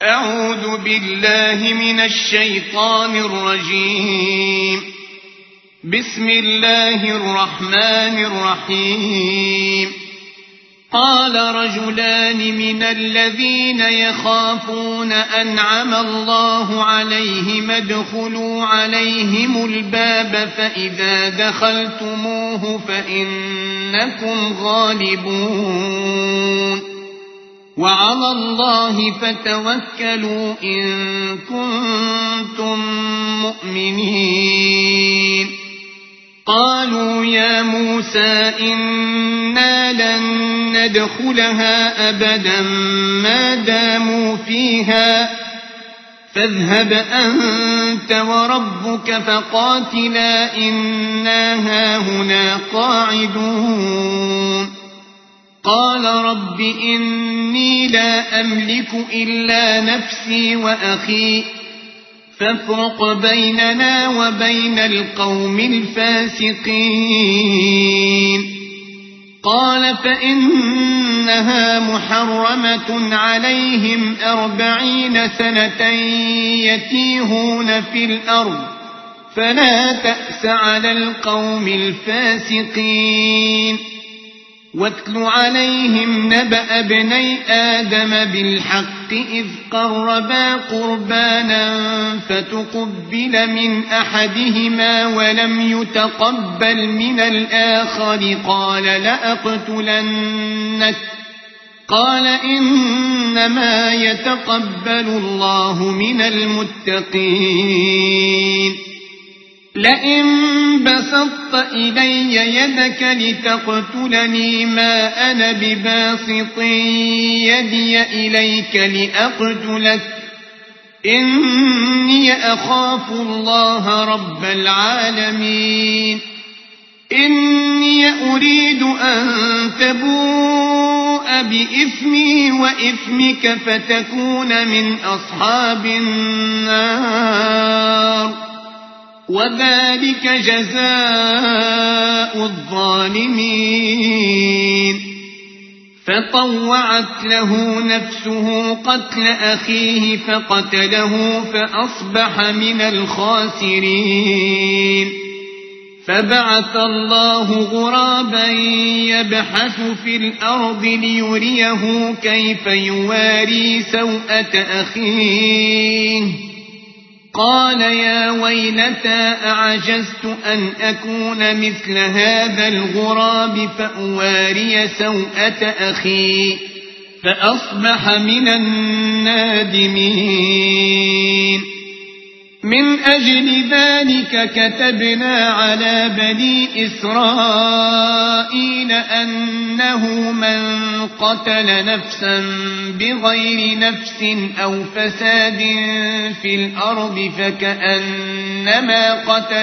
أعوذ بالله من الشيطان الرجيم. بسم الله الرحمن الرحيم. قال رجلان من الذين يخافون أنعم الله عليهم ادخلوا عليهم الباب فإذا دخلتموه فإنكم غالبون وعلى الله فتوكلوا إن كنتم مؤمنين. قالوا يا موسى إنا لن ندخلها أبدا ما داموا فيها فاذهب أنت وربك فقاتلا إنا هاهنا قاعدون. قال رب إني لا أملك إلا نفسي وأخي فافرق بيننا وبين القوم الفاسقين. قال فإنها محرمة عليهم 40 سنة يتيهون في الأرض فلا تأس على القوم الفاسقين. واتل عليهم نبأ ابني آدم بالحق إذ قربا قربانا فتقبل من أحدهما ولم يتقبل من الآخر قال لأقتلنك. قال إنما يتقبل الله من المتقين. لئن بسطت إلي يدك لتقتلني ما أنا بباسط يدي إليك لأقتلك إني أخاف الله رب العالمين. إني أريد أن تبوء بإثمي وإثمك فتكون من أصحاب النار وذلك جزاء الظالمين. فطوعت له نفسه قتل أخيه فقتله فأصبح من الخاسرين. فبعث الله غرابا يبحث في الأرض ليريه كيف يواري سوءة أخيه. قال يا ويلتى أعجزت أن أكون مثل هذا الغراب فأواري سوءة أخي فأصبح من النادمين. من أجل ذلك كتبنا على بني إسرائيل أنه من قتل نفسا بغير نفس أو فساد في الأرض فكأنما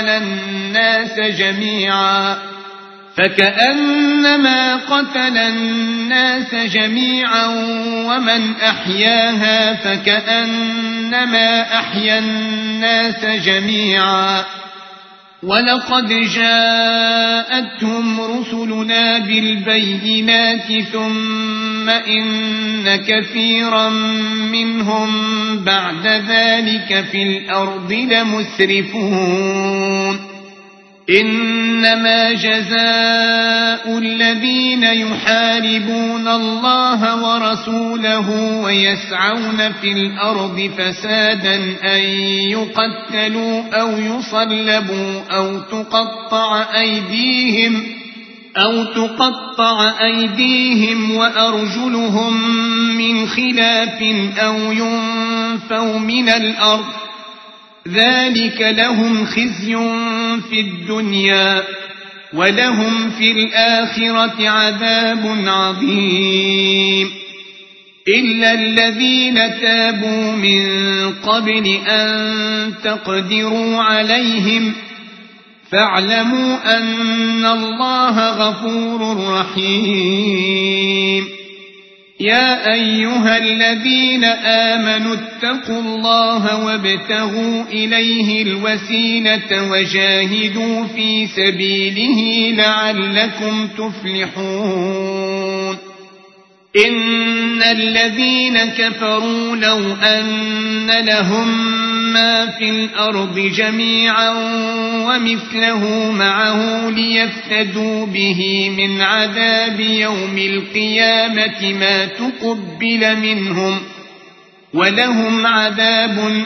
قتل الناس جميعا ومن أحياها فكأنما أحيا الناس جميعا. ولقد جاءتهم رسلنا بالبينات ثم إن كثيرا منهم بعد ذلك في الأرض لمسرفون. إنما جزاء الذين يحاربون الله ورسوله ويسعون في الأرض فسادا أن يقتلوا أو يصلبوا أو تقطع أيديهم وأرجلهم من خلاف أو ينفوا من الأرض ذلك لهم خزي في الدنيا ولهم في الآخرة عذاب عظيم. إلا الذين تابوا من قبل أن تقدروا عليهم فاعلموا أن الله غفور رحيم. يا أيها الذين آمنوا اتقوا الله وابتغوا إليه الوسيلة وجاهدوا في سبيله لعلكم تفلحون. إن الذين كفروا لو أن لهم ما في الأرض جميعا ومثله معه ليفتدوا به من عذاب يوم القيامة ما تقبل منهم ولهم عذاب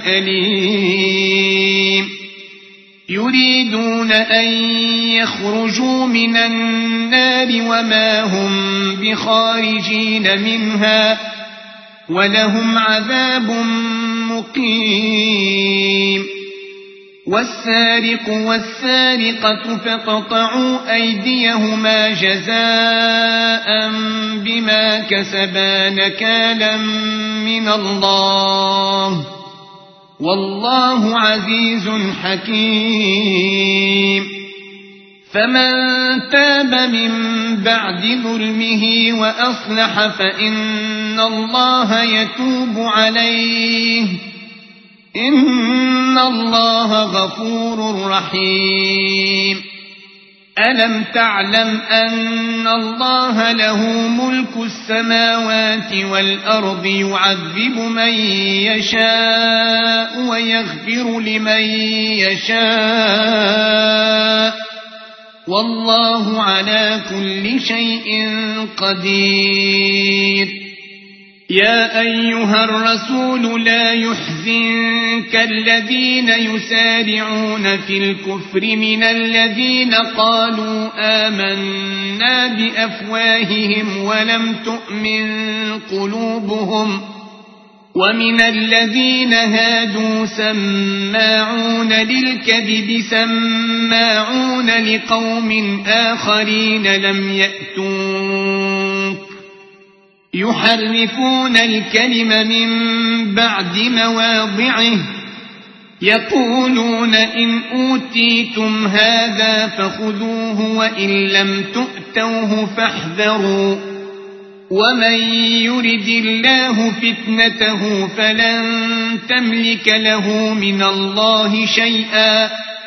أليم يريدون أن يخرجوا من النار وما هم بخارجين منها ولهم عذاب مقيم والسارق والسارقة فاقطعوا أيديهما جزاء بما كسبا نكالا من الله والله عزيز حكيم فمن تاب من بعد ظلمه وأصلح فإن الله يتوب عليه إن الله غفور رحيم ألم تعلم أن الله له ملك السماوات والأرض يعذب من يشاء ويغفر لمن يشاء والله على كل شيء قدير يا أيها الرسول لا يحزنك الذين يسارعون في الكفر من الذين قالوا آمنا بأفواههم ولم تؤمن قلوبهم ومن الذين هادوا سماعون للكذب سماعون لقوم آخرين لم يأتوك يحرفون الكلم من بعد مواضعه يقولون إن أوتيتم هذا فخذوه وإن لم تؤتوه فاحذروا ومن يرد الله فتنته فلن تملك له من الله شيئا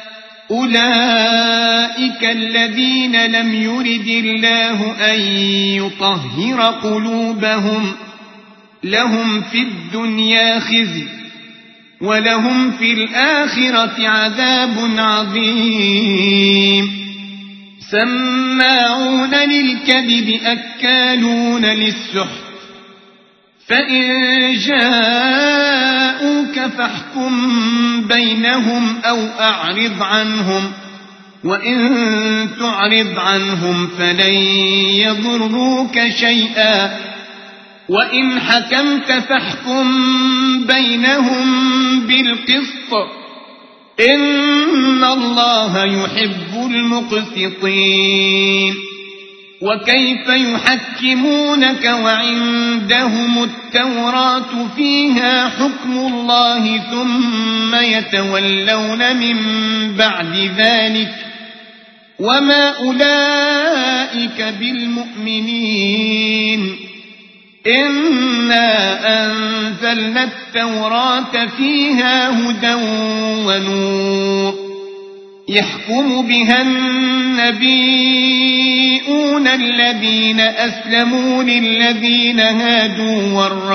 أولئك الذين لم يرد الله أن يطهر قلوبهم لهم في الدنيا خزي ولهم في الآخرة عذاب عظيم سماعون للكذب أكالون للسحت فإن جاءوك فاحكم بينهم أو أعرض عنهم وإن تعرض عنهم فلن يضروك شيئا وإن حكمت فاحكم بينهم بالقسط إن الله يحب المقسطين وكيف يحكمونك وعندهم التوراة فيها حكم الله ثم يتولون من بعد ذلك وما أولئك بالمؤمنين إنا أنزلنا التوراة فيها هدى ونور يحكم بها النبيون الذين أسلموا للذين هادوا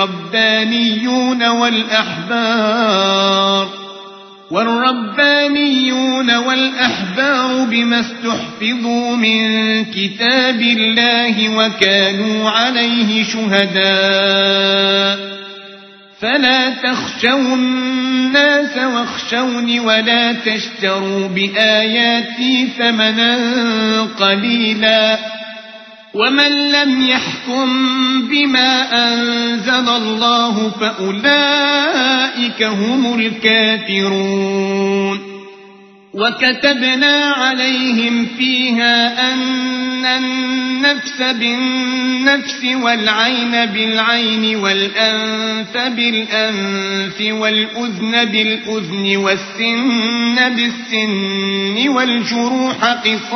والربانيون والأحبار بما استحفظوا من كتاب الله وكانوا عليه شهداء فلا تخشوا الناس واخشوني ولا تشتروا بآياتي ثمنا قليلا ومن لم يحكم بما أنزل الله فأولئك هم الكافرون وكتبنا عليهم فيها أن النفس بالنفس والعين بالعين والأنف بالأنف والأذن بالأذن والسن بالسن والجروح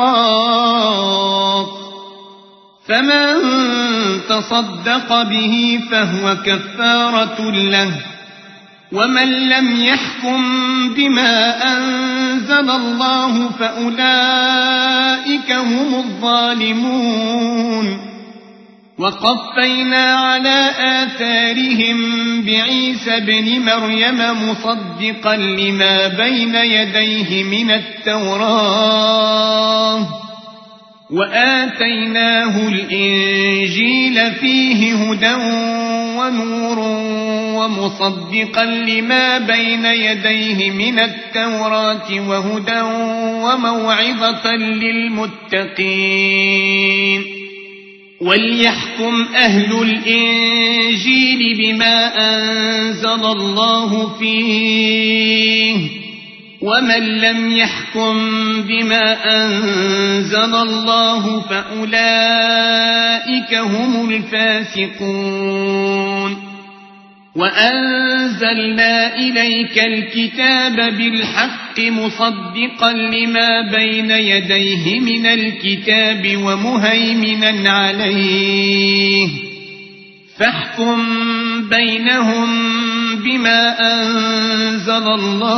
قصاص فمن تصدق به فهو كفارة له ومن لم يحكم بما أنزل الله فأولئك هم الظالمون وقفينا على آثارهم بعيسى ابن مريم مصدقا لما بين يديه من التوراة وآتيناه الإنجيل فيه هدى ونور ومصدقا لما بين يديه من التوراة وهدى وموعظة للمتقين وليحكم أهل الإنجيل بما أنزل الله فيه ومن لم يحكم بما أنزل الله فأولئك هم الفاسقون وأنزلنا إليك الكتاب بالحق مصدقا لما بين يديه من الكتاب ومهيمنا عليه فاحكم بينهم بما أنزل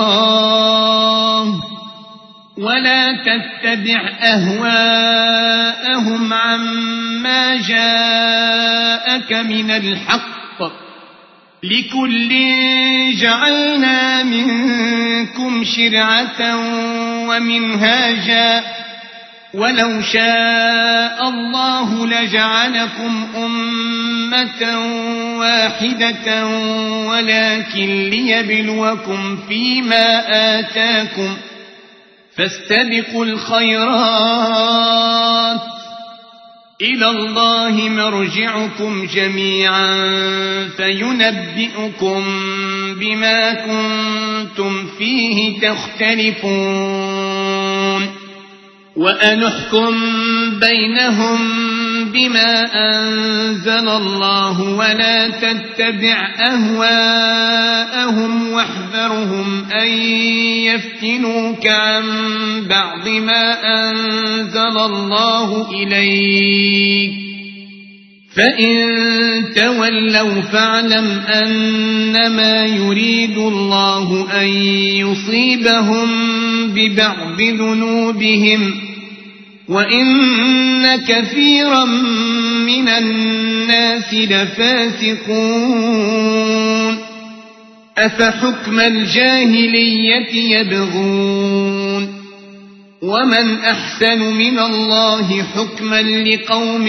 الله ولا تتبع أهواءهم عما جاءك من الحق لكل جعلنا منكم شرعة ومنهاجا ولو شاء الله لجعلكم أمة واحدة ولكن ليبلوكم فيما آتاكم فاستبقوا الخيرات إلى الله مرجعكم جميعا فينبئكم بما كنتم فيه تختلفون وأنحكم بينهم بما أنزل الله ولا تتبع أهواءهم واحذرهم أن يفتنوك عن بعض ما أنزل الله إليك فإن تولوا فاعلم أنما يريد الله أن يصيبهم ببعض ذنوبهم وإن كثيرا من الناس لفاسقون أفحكم الجاهلية يبغون ومن أحسن من الله حكما لقوم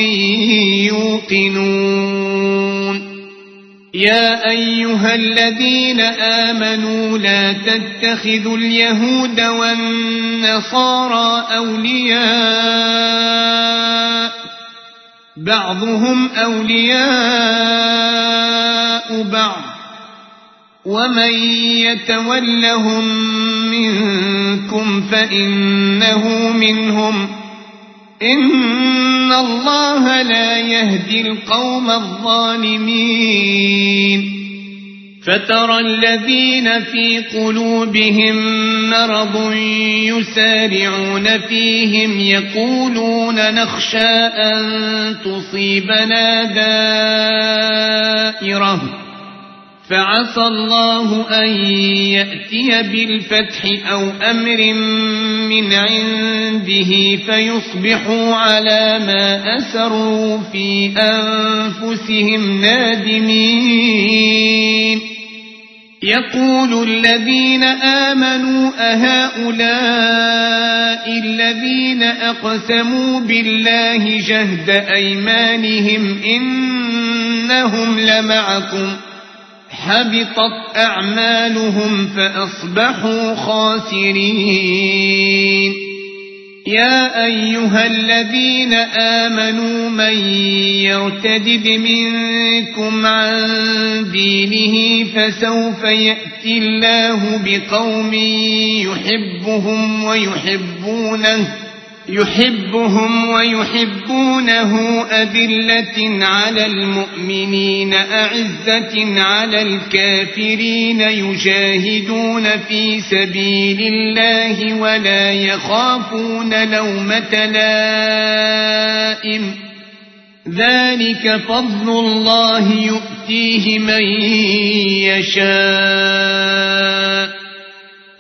يوقنون يا أيها الذين آمنوا لا تتخذوا اليهود والنصارى أولياء بعضهم أولياء بعض ومن يتولهم منكم فإنه منهم إن الله لا يهدي القوم الظالمين فترى الذين في قلوبهم مرض يسارعون فيهم يقولون نخشى أن تصيبنا دائرة فعسى الله أن يأتي بالفتح أو أمر من عنده فيصبحوا على ما أسروا في أنفسهم نادمين يقول الذين آمنوا أهؤلاء الذين أقسموا بالله جهد أيمانهم إنهم لمعكم حبطت أعمالهم فأصبحوا خاسرين يا أيها الذين آمنوا من يرتد منكم عن دينه فسوف يأتي الله بقوم يحبهم ويحبونه أذلة على المؤمنين أعزة على الكافرين يجاهدون في سبيل الله ولا يخافون لومة لائم ذلك فضل الله يؤتيه من يشاء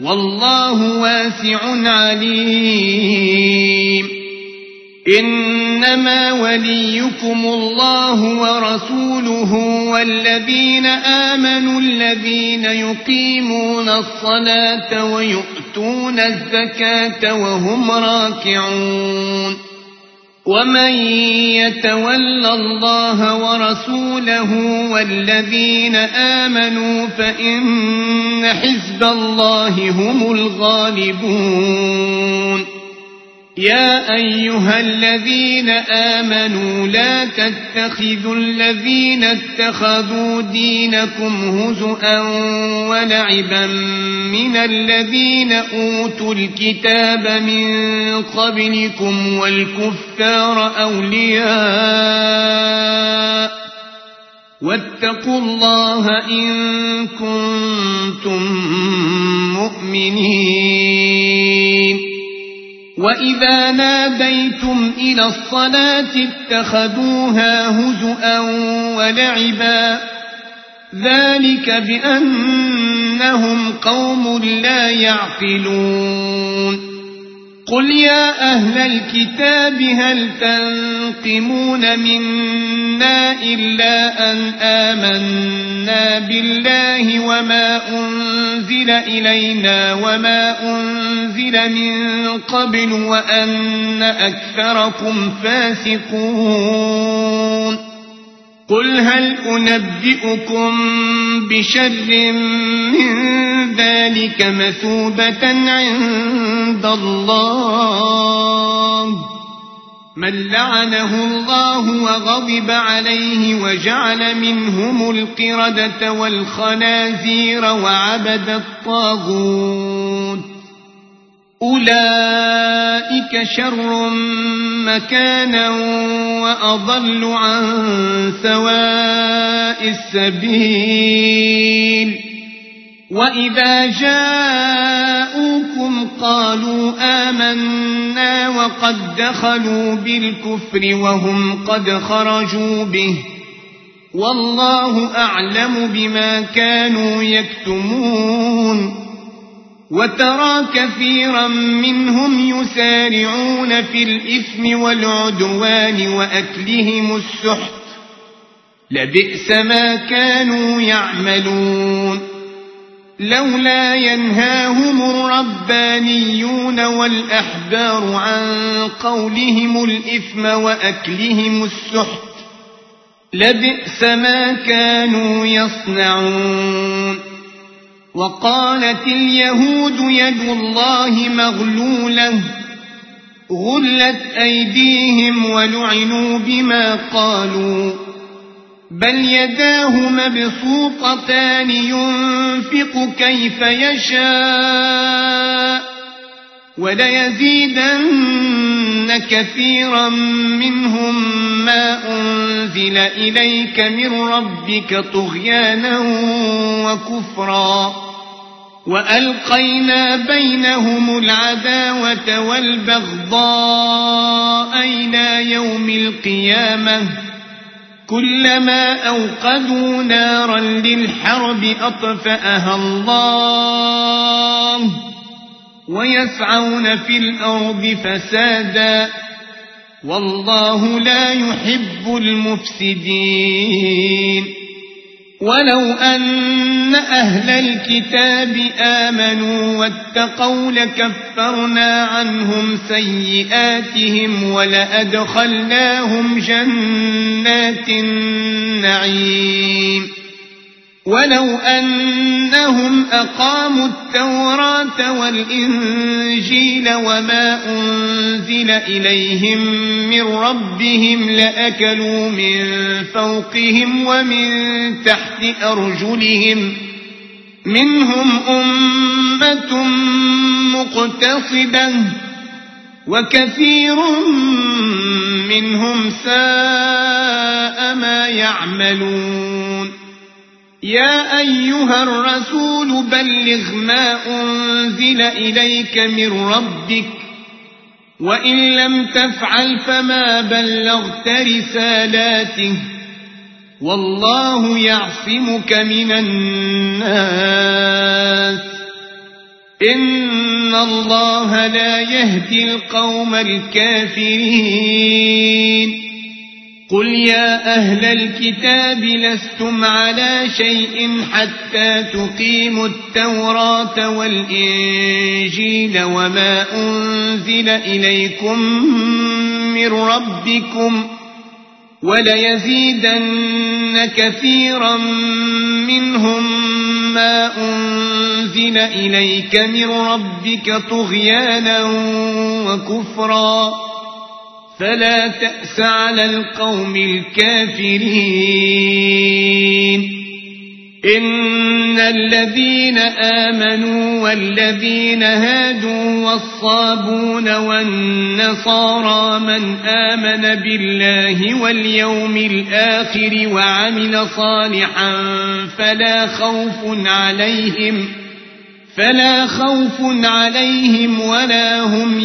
والله واسع عليم إن إنما وليكم الله ورسوله والذين آمنوا الذين يقيمون الصلاة ويؤتون الزكاة وهم راكعون ومن يتول الله ورسوله والذين آمنوا فإن حزب الله هم الغالبون يا أيها الذين آمنوا لا تتخذوا الذين اتخذوا دينكم هزؤا ولعبا من الذين أوتوا الكتاب من قبلكم والكفار أولياء واتقوا الله إن كنتم مؤمنين وإذا ناديتم إلى الصلاة اتخذوها هزؤا ولعبا ذلك بأنهم قوم لا يعقلون قل يا أهل الكتاب هل تنقمون منا إلا أن آمنا بالله وما أنزل إلينا وما أنزل من قبل وأن أكثركم فاسقون قل هل أنبئكم بشر من ذلك مثوبة عند الله من لعنه الله وغضب عليه وجعل منهم القردة والخنازير وعبد الطاغوت أولئك شر مكانا وأضل عن سواء السبيل وإذا جاءوكم قالوا آمنا وقد دخلوا بالكفر وهم قد خرجوا به والله أعلم بما كانوا يكتمون وترى كثيرا منهم يسارعون في الإثم والعدوان وأكلهم السحت لبئس ما كانوا يعملون لولا ينهاهم الربانيون والأحبار عن قولهم الإثم وأكلهم السحت لبئس ما كانوا يصنعون وقالت اليهود يد الله مغلولة غلت أيديهم ولعنوا بما قالوا بل يداه مبسوطتان ينفق كيف يشاء وليزيدن كثيرا منهم ما أنزل إليك من ربك طغيانا وكفرا وألقينا بينهم العداوة والبغضاء إلى يوم القيامة كلما أوقدوا نارا للحرب أطفأها الله ويسعون في الأرض فسادا والله لا يحب المفسدين ولو أن أهل الكتاب آمنوا واتقوا لكفرنا عنهم سيئاتهم ولأدخلناهم جنات النعيم ولو أنهم أقاموا التوراة والإنجيل وما أنزل إليهم من ربهم لأكلوا من فوقهم ومن تحت أرجلهم منهم أمة مقتصدة وكثير منهم ساء ما يعملون يا أيها الرسول بلغ ما أنزل إليك من ربك وإن لم تفعل فما بلغت رسالاته والله يعصمك من الناس إن إن الله لا يهدي القوم الكافرين قل يا أهل الكتاب لستم على شيء حتى تقيموا التوراة والإنجيل وما أنزل إليكم من ربكم وليزيدن كثيرا منهم ما أنزل إليك من ربك طغيانا وكفرا فلا تأس على القوم الكافرين إن الذين آمنوا والذين هادوا والصابون والنصارى من آمن بالله واليوم الآخر وعمل صالحا فلا خوف عليهم ولا هم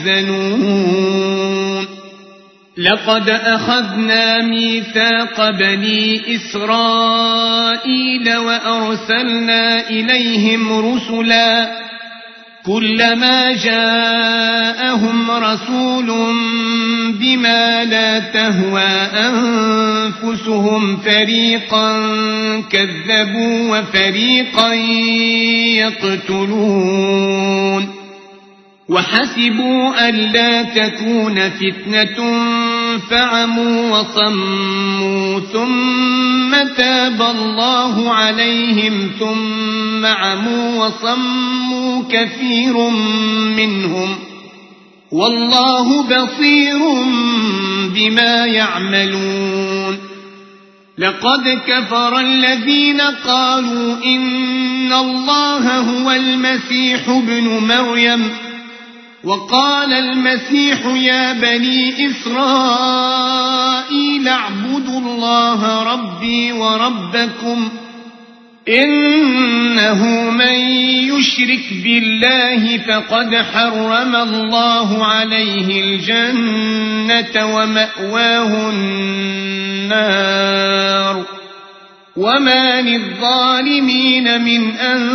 يحزنون لقد أخذنا ميثاق بني إسرائيل وأرسلنا إليهم رسلا كلما جاءهم رسول بما لا تهوى أنفسهم فريقا كذبوا وفريقا يقتلون وحسبوا ألا تكون فتنة فعموا وصموا ثم تاب الله عليهم ثم عموا وصموا كثير منهم والله بصير بما يعملون لقد كفر الذين قالوا إن الله هو المسيح ابن مريم وقال المسيح يا بني إسرائيل اعبدوا الله ربي وربكم إنه من يشرك بالله فقد حرم الله عليه الجنة ومأواه النار وما للظالمين من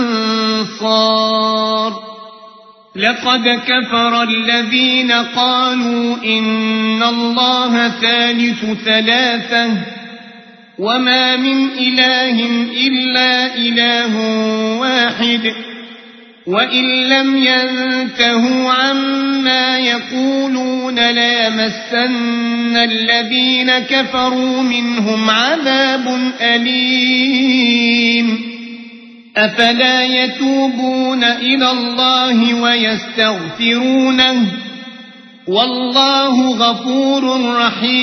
أنصار لقد كفر الذين قالوا إن الله ثالث ثلاثة وما من إله إلا إله واحد وإن لم ينتهوا عما يقولون ليمسن الذين كفروا منهم عذاب أليم أفلا يتوبون إلى الله ويستغفرونه والله غفور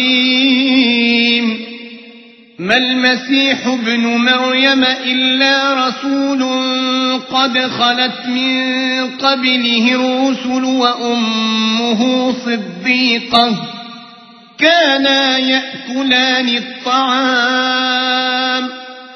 رحيم ما المسيح ابن مريم إلا رسول قد خلت من قبله الرسل وأمه صديقة كانا يأكلان الطعام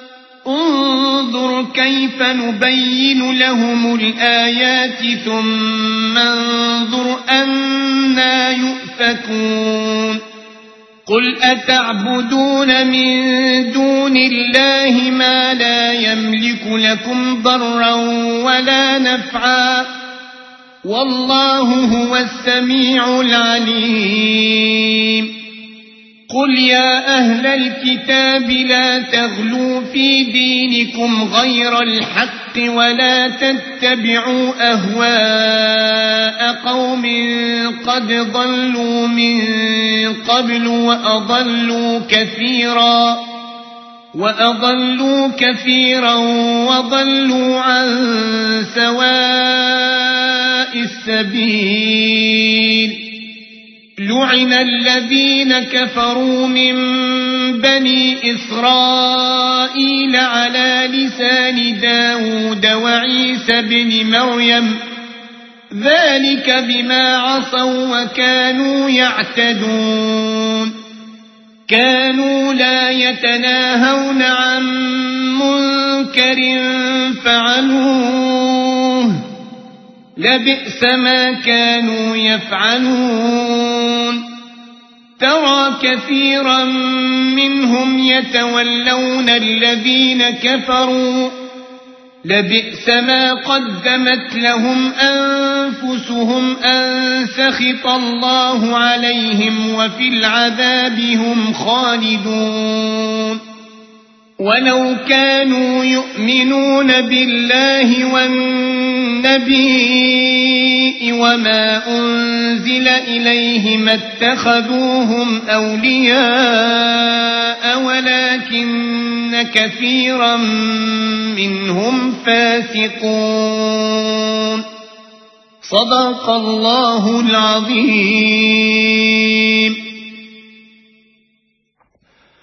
انظر كيف نبين لهم الآيات ثم انظر أنا يؤفكون قل أتعبدون من دون الله ما لا يملك لكم ضرا ولا نفعا والله هو السميع العليم قل يا أهل الكتاب لا تغلوا في دينكم غير الحق ولا تتبعوا أهواء قوم قد ضلوا من قبل وأضلوا كثيرا وضلوا عن سواء السبيل لعن الذين كفروا من بني إسرائيل على لسان داود وعيسى بن مريم ذلك بما عصوا وكانوا يعتدون كانوا لا يتناهون عن منكر فعلوه لبئس ما كانوا يفعلون ترى كثيرا منهم يتولون الذين كفروا لبئس ما قدمت لهم أنفسهم أن سخط الله عليهم وفي العذاب هم خالدون ولو كانوا يؤمنون بالله والنبي وما أنزل إليه ما اتخذوهم أولياء ولكن كثيرا منهم فاسقون صدق الله العظيم.